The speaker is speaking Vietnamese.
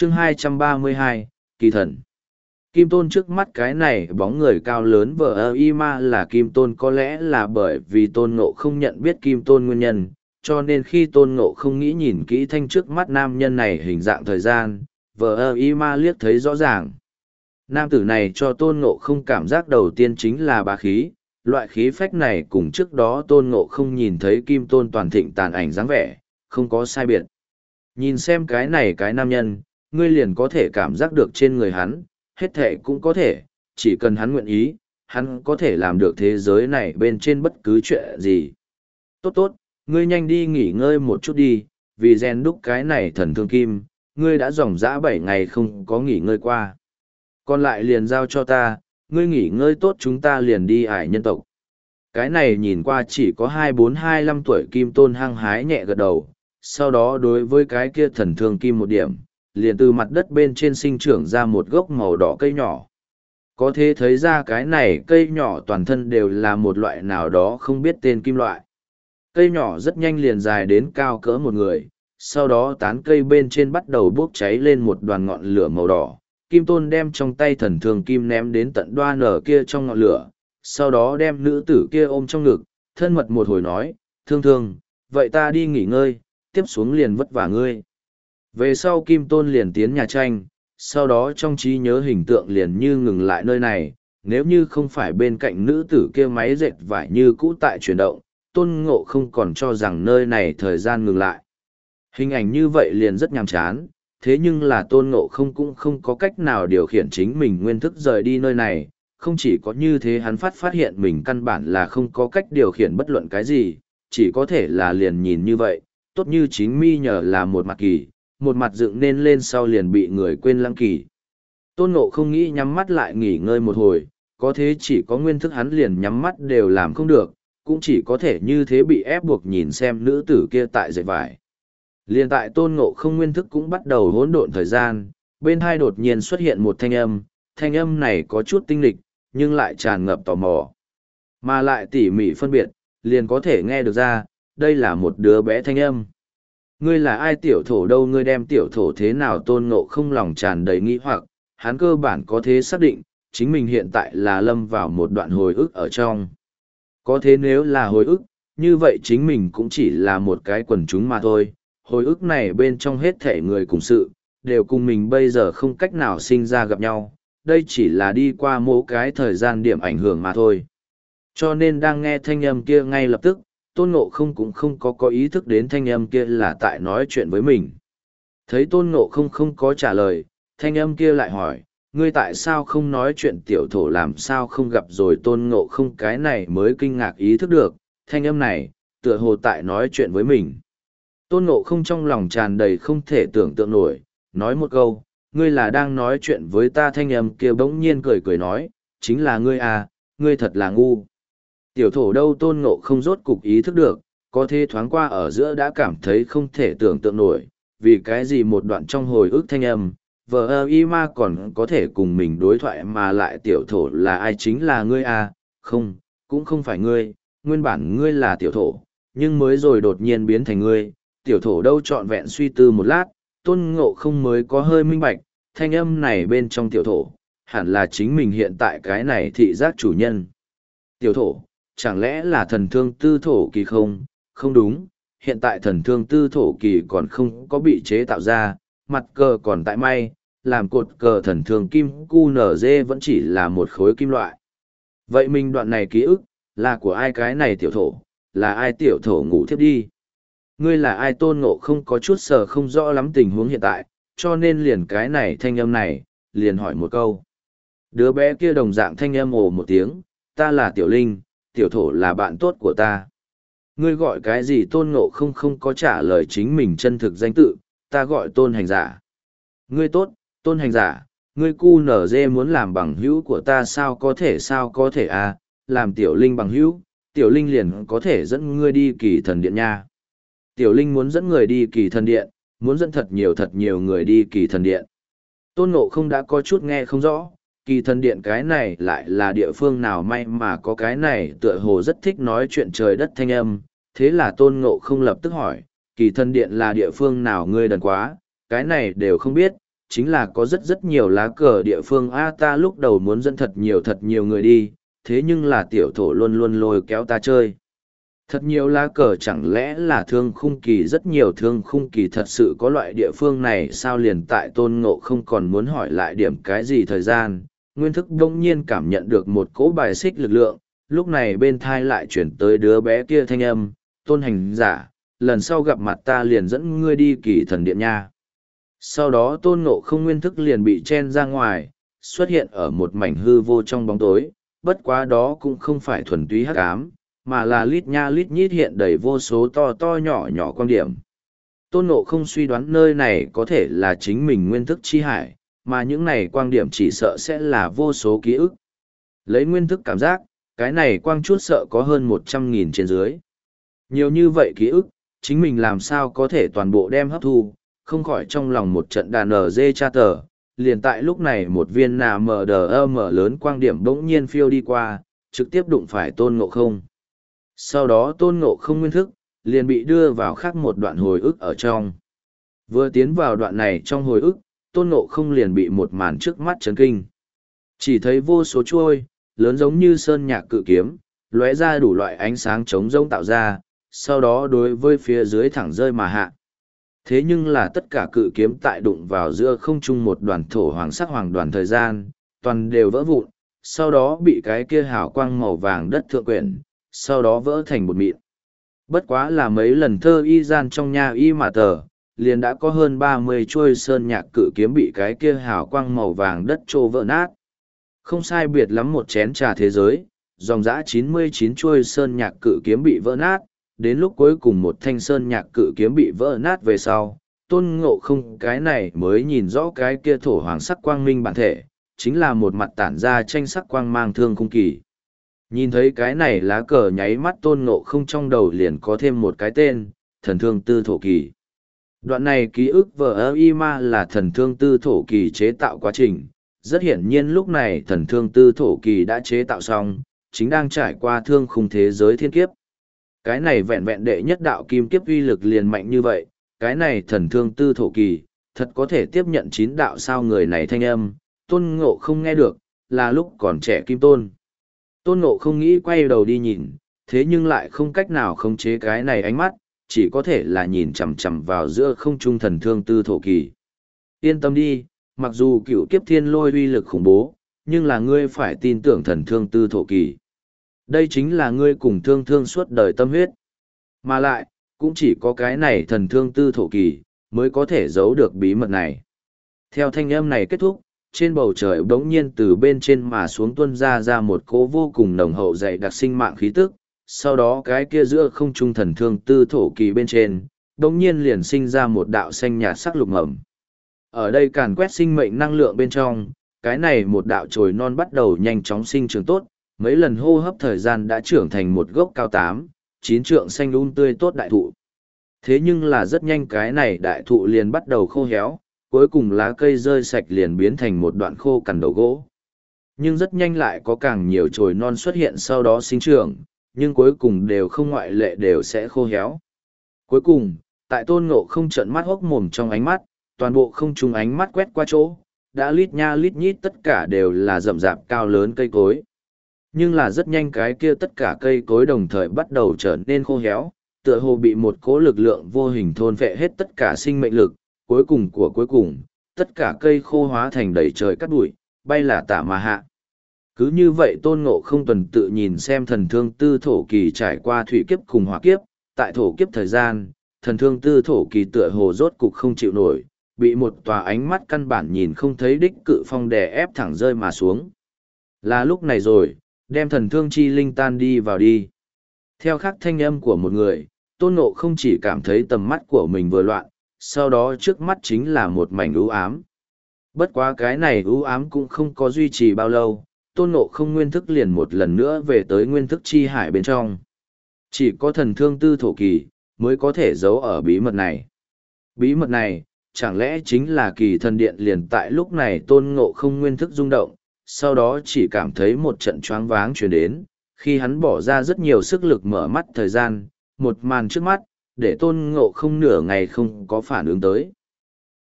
Chương 232, Kỳ thần. Kim Tôn trước mắt cái này bóng người cao lớn vờ y ma là Kim Tôn, có lẽ là bởi vì Tôn Ngộ không nhận biết Kim Tôn nguyên nhân, cho nên khi Tôn Ngộ không nghĩ nhìn kỹ thanh trước mắt nam nhân này hình dạng thời gian, vờ y ma liếc thấy rõ ràng. Nam tử này cho Tôn Ngộ không cảm giác đầu tiên chính là bá khí, loại khí phách này cùng trước đó Tôn Ngộ không nhìn thấy Kim Tôn toàn thịnh tàn ảnh dáng vẻ, không có sai biệt. Nhìn xem cái này cái nam nhân, ngươi liền có thể cảm giác được trên người hắn, hết thệ cũng có thể, chỉ cần hắn nguyện ý, hắn có thể làm được thế giới này bên trên bất cứ chuyện gì. Tốt tốt, ngươi nhanh đi nghỉ ngơi một chút đi, vì rèn đúc cái này thần thương kim, ngươi đã dòng dã 7 ngày không có nghỉ ngơi qua. Còn lại liền giao cho ta, ngươi nghỉ ngơi tốt chúng ta liền đi ải nhân tộc. Cái này nhìn qua chỉ có 24-25 tuổi Kim Tôn hăng hái nhẹ gật đầu, sau đó đối với cái kia thần thương kim một điểm, liền từ mặt đất bên trên sinh trưởng ra một gốc màu đỏ cây nhỏ. Có thể thấy ra cái này cây nhỏ toàn thân đều là một loại nào đó không biết tên kim loại. Cây nhỏ rất nhanh liền dài đến cao cỡ một người, sau đó tán cây bên trên bắt đầu bốc cháy lên một đoàn ngọn lửa màu đỏ. Kim Tôn đem trong tay thần thương kim ném đến tận đoan ở kia trong ngọn lửa, sau đó đem nữ tử kia ôm trong ngực, thân mật một hồi nói, thương thương, vậy ta đi nghỉ ngơi, tiếp xuống liền vất vả ngươi. Về sau Kim Tôn liền tiến nhà tranh, sau đó trong trí nhớ hình tượng liền như ngừng lại nơi này, nếu như không phải bên cạnh nữ tử kia máy dệt vải như cũ tại chuyển động, Tôn Ngộ không còn cho rằng nơi này thời gian ngừng lại. Hình ảnh như vậy liền rất nhàm chán, thế nhưng là Tôn Ngộ không cũng không có cách nào điều khiển chính mình nguyên thức rời đi nơi này, không chỉ có như thế hắn phát hiện mình căn bản là không có cách điều khiển bất luận cái gì, chỉ có thể là liền nhìn như vậy, tốt như chính mi nhờ là một mặt kỳ, một mặt dựng nên lên sau liền bị người quên lãng kỳ. Tôn Ngộ không nghĩ nhắm mắt lại nghỉ ngơi một hồi, có thế chỉ có nguyên thức hắn liền nhắm mắt đều làm không được, cũng chỉ có thể như thế bị ép buộc nhìn xem nữ tử kia tại dệt vải. Liền tại Tôn Ngộ không nguyên thức cũng bắt đầu hỗn độn thời gian, bên hai đột nhiên xuất hiện một thanh âm này có chút tinh lịch, nhưng lại tràn ngập tò mò. Mà lại tỉ mỉ phân biệt, liền có thể nghe được ra, đây là một đứa bé thanh âm. Ngươi là ai tiểu thổ đâu, ngươi đem tiểu thổ thế nào? Tôn Ngộ không lòng tràn đầy nghi hoặc, hắn cơ bản có thế xác định, chính mình hiện tại là lâm vào một đoạn hồi ức ở trong. Có thế nếu là hồi ức, như vậy chính mình cũng chỉ là một cái quần chúng mà thôi. Hồi ức này bên trong hết thể người cùng sự, đều cùng mình bây giờ không cách nào sinh ra gặp nhau. Đây chỉ là đi qua mỗi cái thời gian điểm ảnh hưởng mà thôi. Cho nên đang nghe thanh âm kia ngay lập tức, Tôn Ngộ không cũng không có ý thức đến thanh âm kia là tại nói chuyện với mình. Thấy Tôn Ngộ không không có trả lời, thanh âm kia lại hỏi, ngươi tại sao không nói chuyện? Tiểu thổ làm sao không gặp rồi? Tôn Ngộ không cái này mới kinh ngạc ý thức được, thanh âm này, tựa hồ tại nói chuyện với mình. Tôn Ngộ không trong lòng tràn đầy không thể tưởng tượng nổi, nói một câu, ngươi là đang nói chuyện với ta? Thanh âm kia bỗng nhiên cười cười nói, chính là ngươi à, ngươi thật là ngu. Tiểu thổ đâu? Tôn Ngộ không rốt cục ý thức được, có thế thoáng qua ở giữa đã cảm thấy không thể tưởng tượng nổi, vì cái gì một đoạn trong hồi ức thanh âm, vờ y ma còn có thể cùng mình đối thoại mà lại tiểu thổ là ai? Chính là ngươi à? Không, cũng không phải ngươi, nguyên bản ngươi là tiểu thổ, nhưng mới rồi đột nhiên biến thành ngươi. Tiểu thổ đâu? Trọn vẹn suy tư một lát, Tôn Ngộ không mới có hơi minh bạch, thanh âm này bên trong tiểu thổ, hẳn là chính mình hiện tại cái này thị giác chủ nhân. Tiểu thổ, chẳng lẽ là thần thương tư thổ kỳ? Không, không đúng, hiện tại thần thương tư thổ kỳ còn không có bị chế tạo ra, mặt cờ còn tại may, làm cột cờ thần thương kim QNZ vẫn chỉ là một khối kim loại. Vậy mình đoạn này ký ức, là của ai? Cái này tiểu thổ, là ai? Tiểu thổ ngủ thiếp đi. Ngươi là ai? Tôn Ngộ không có chút sờ không rõ lắm tình huống hiện tại, cho nên liền cái này thanh âm này, liền hỏi một câu. Đứa bé kia đồng dạng thanh âm ồ một tiếng, ta là Tiểu Linh, tiểu thổ là bạn tốt của ta. Ngươi gọi cái gì? Tôn Ngộ không không có trả lời chính mình chân thực danh tự, ta gọi Tôn Hành Giả. Ngươi tốt, Tôn Hành Giả, ngươi QNZ muốn làm bằng hữu của ta? Sao có thể à, làm Tiểu Linh bằng hữu, Tiểu Linh liền có thể dẫn ngươi đi Kỳ Thần Điện nha. Tiểu Linh muốn dẫn người đi Kỳ Thần Điện, muốn dẫn thật nhiều người đi Kỳ Thần Điện. Tôn Ngộ không đã có chút nghe không rõ, Kỳ Thần Điện cái này lại là địa phương nào? May mà có cái này tựa hồ rất thích nói chuyện trời đất thanh âm, thế là Tôn Ngộ không lập tức hỏi, Kỳ Thần Điện là địa phương nào? Ngươi đần quá, cái này đều không biết, chính là có rất nhiều lá cờ địa phương a ta lúc đầu muốn dẫn thật nhiều người đi, thế nhưng là tiểu thổ luôn luôn lôi kéo ta chơi. Thật nhiều lá cờ chẳng lẽ là thương khung kỳ, rất nhiều thương khung kỳ thật sự có loại địa phương này sao? Liền tại Tôn Ngộ không còn muốn hỏi lại điểm cái gì thời gian, nguyên thức đông nhiên cảm nhận được một cỗ bài xích lực lượng, lúc này bên thai lại chuyển tới đứa bé kia thanh âm, Tôn hành giả, lần sau gặp mặt ta liền dẫn ngươi đi Kỳ Thần Điện nha. Sau đó Tôn Ngộ không nguyên thức liền bị chen ra ngoài, xuất hiện ở một mảnh hư vô trong bóng tối, bất quá đó cũng không phải thuần túy hắc ám, mà là lít nha lít nhít hiện đầy vô số to to nhỏ nhỏ quan điểm. Tôn Ngộ không suy đoán nơi này có thể là chính mình nguyên thức chi hải, mà những này quang điểm chỉ sợ sẽ là vô số ký ức. Lấy nguyên thức cảm giác, cái này quang chút sợ có hơn 100.000 trên dưới. Nhiều như vậy ký ức, chính mình làm sao có thể toàn bộ đem hấp thu, không khỏi trong lòng một trận đàn ở dê cha tờ. Liền tại lúc này một viên nà mờ đờ mở lớn quang điểm bỗng nhiên phiêu đi qua, trực tiếp đụng phải Tôn Ngộ không. Sau đó Tôn Ngộ không nguyên thức, liền bị đưa vào khác một đoạn hồi ức ở trong. Vừa tiến vào đoạn này trong hồi ức, Tôn Ngộ không liền bị một màn trước mắt chấn kinh. Chỉ thấy vô số chuôi, lớn giống như sơn nhạc cự kiếm, lóe ra đủ loại ánh sáng trống rỗng tạo ra, sau đó đối với phía dưới thẳng rơi mà hạ. Thế nhưng là tất cả cự kiếm tại đụng vào giữa không trung một đoàn thổ hoàng sắc hoàng đoàn thời gian, toàn đều vỡ vụn, sau đó bị cái kia hào quang màu vàng đất thượng quyển, sau đó vỡ thành bột mịn. Bất quá là mấy lần thơ y gian trong nhà y mà tờ, liền đã có hơn 30 chuôi sơn nhạc cự kiếm bị cái kia hào quang màu vàng đất trô vỡ nát. Không sai biệt lắm một chén trà thế giới, dòng dã 99 chuôi sơn nhạc cự kiếm bị vỡ nát, đến lúc cuối cùng một thanh sơn nhạc cự kiếm bị vỡ nát về sau, Tôn Ngộ không cái này mới nhìn rõ cái kia thổ hoàng sắc quang minh bản thể, chính là một mặt tản ra tranh sắc quang mang thương khung kỳ. Nhìn thấy cái này lá cờ nháy mắt Tôn Ngộ không trong đầu liền có thêm một cái tên, thần thương tư thổ kỳ. Đoạn này ký ức VIMA là thần thương tư thổ kỳ chế tạo quá trình. Rất hiển nhiên lúc này thần thương tư thổ kỳ đã chế tạo xong, chính đang trải qua thương khung thế giới thiên kiếp. Cái này vẹn vẹn đệ nhất đạo kim kiếp uy lực liền mạnh như vậy, cái này thần thương tư thổ kỳ, thật có thể tiếp nhận 9 đạo sao người này thanh âm, Tôn Ngộ không nghe được, là lúc còn trẻ kim tôn. Tôn Ngộ không nghĩ quay đầu đi nhìn, thế nhưng lại không cách nào khống chế cái này ánh mắt, chỉ có thể là nhìn chằm chằm vào giữa không trung thần thương tư thổ kỳ. Yên tâm đi, mặc dù cựu kiếp thiên lôi uy lực khủng bố, nhưng là ngươi phải tin tưởng thần thương tư thổ kỳ. Đây chính là ngươi cùng thương thương suốt đời tâm huyết. Mà lại, cũng chỉ có cái này thần thương tư thổ kỳ, mới có thể giấu được bí mật này. Theo thanh âm này kết thúc, trên bầu trời bỗng nhiên từ bên trên mà xuống tuôn ra một cỗ vô cùng nồng hậu dày đặc sinh mạng khí tức, sau đó cái kia giữa không trung thần thương tư thổ kỳ bên trên, bỗng nhiên liền sinh ra một đạo xanh nhạt sắc lục ngầm. Ở đây càn quét sinh mệnh năng lượng bên trong, cái này một đạo chồi non bắt đầu nhanh chóng sinh trưởng tốt, mấy lần hô hấp thời gian đã trưởng thành một gốc cao 8-9 trượng xanh tươi tốt đại thụ. Thế nhưng là rất nhanh cái này đại thụ liền bắt đầu khô héo, cuối cùng lá cây rơi sạch liền biến thành một đoạn khô cằn đầu gỗ. Nhưng rất nhanh lại có càng nhiều chồi non xuất hiện sau đó sinh trưởng, nhưng cuối cùng đều không ngoại lệ đều sẽ khô héo. Cuối cùng, tại Tôn Ngộ không trợn mắt hốc mồm trong ánh mắt, toàn bộ không trung ánh mắt quét qua chỗ, đã lít nha lít nhít tất cả đều là rậm rạp cao lớn cây cối. Nhưng là rất nhanh cái kia tất cả cây cối đồng thời bắt đầu trở nên khô héo, tựa hồ bị một cỗ lực lượng vô hình thôn phệ hết tất cả sinh mệnh lực, cuối cùng, tất cả cây khô hóa thành đầy trời cát bụi, bay là tả mà hạ. Cứ như vậy Tôn Ngộ không tuần tự nhìn xem thần thương tư thổ kỳ trải qua thủy kiếp cùng hỏa kiếp, tại thổ kiếp thời gian, thần thương tư thổ kỳ tựa hồ rốt cục không chịu nổi, bị một tòa ánh mắt căn bản nhìn không thấy đích cự phong đè ép thẳng rơi mà xuống. Là lúc này rồi, đem thần thương chi linh tan đi vào đi. Theo khắc thanh âm của một người, Tôn Ngộ không chỉ cảm thấy tầm mắt của mình vừa loạn, sau đó trước mắt chính là một mảnh u ám. Bất quá cái này u ám cũng không có duy trì bao lâu, Tôn Ngộ không nguyên thức liền một lần nữa về tới nguyên thức chi hải bên trong. Chỉ có thần thương tư thổ kỳ, mới có thể giấu ở bí mật này. Bí mật này, chẳng lẽ chính là Kỳ Thần Điện? Liền tại lúc này Tôn Ngộ không nguyên thức rung động, sau đó chỉ cảm thấy một trận choáng váng truyền đến, khi hắn bỏ ra rất nhiều sức lực mở mắt thời gian, một màn trước mắt, để Tôn Ngộ không nửa ngày không có phản ứng tới.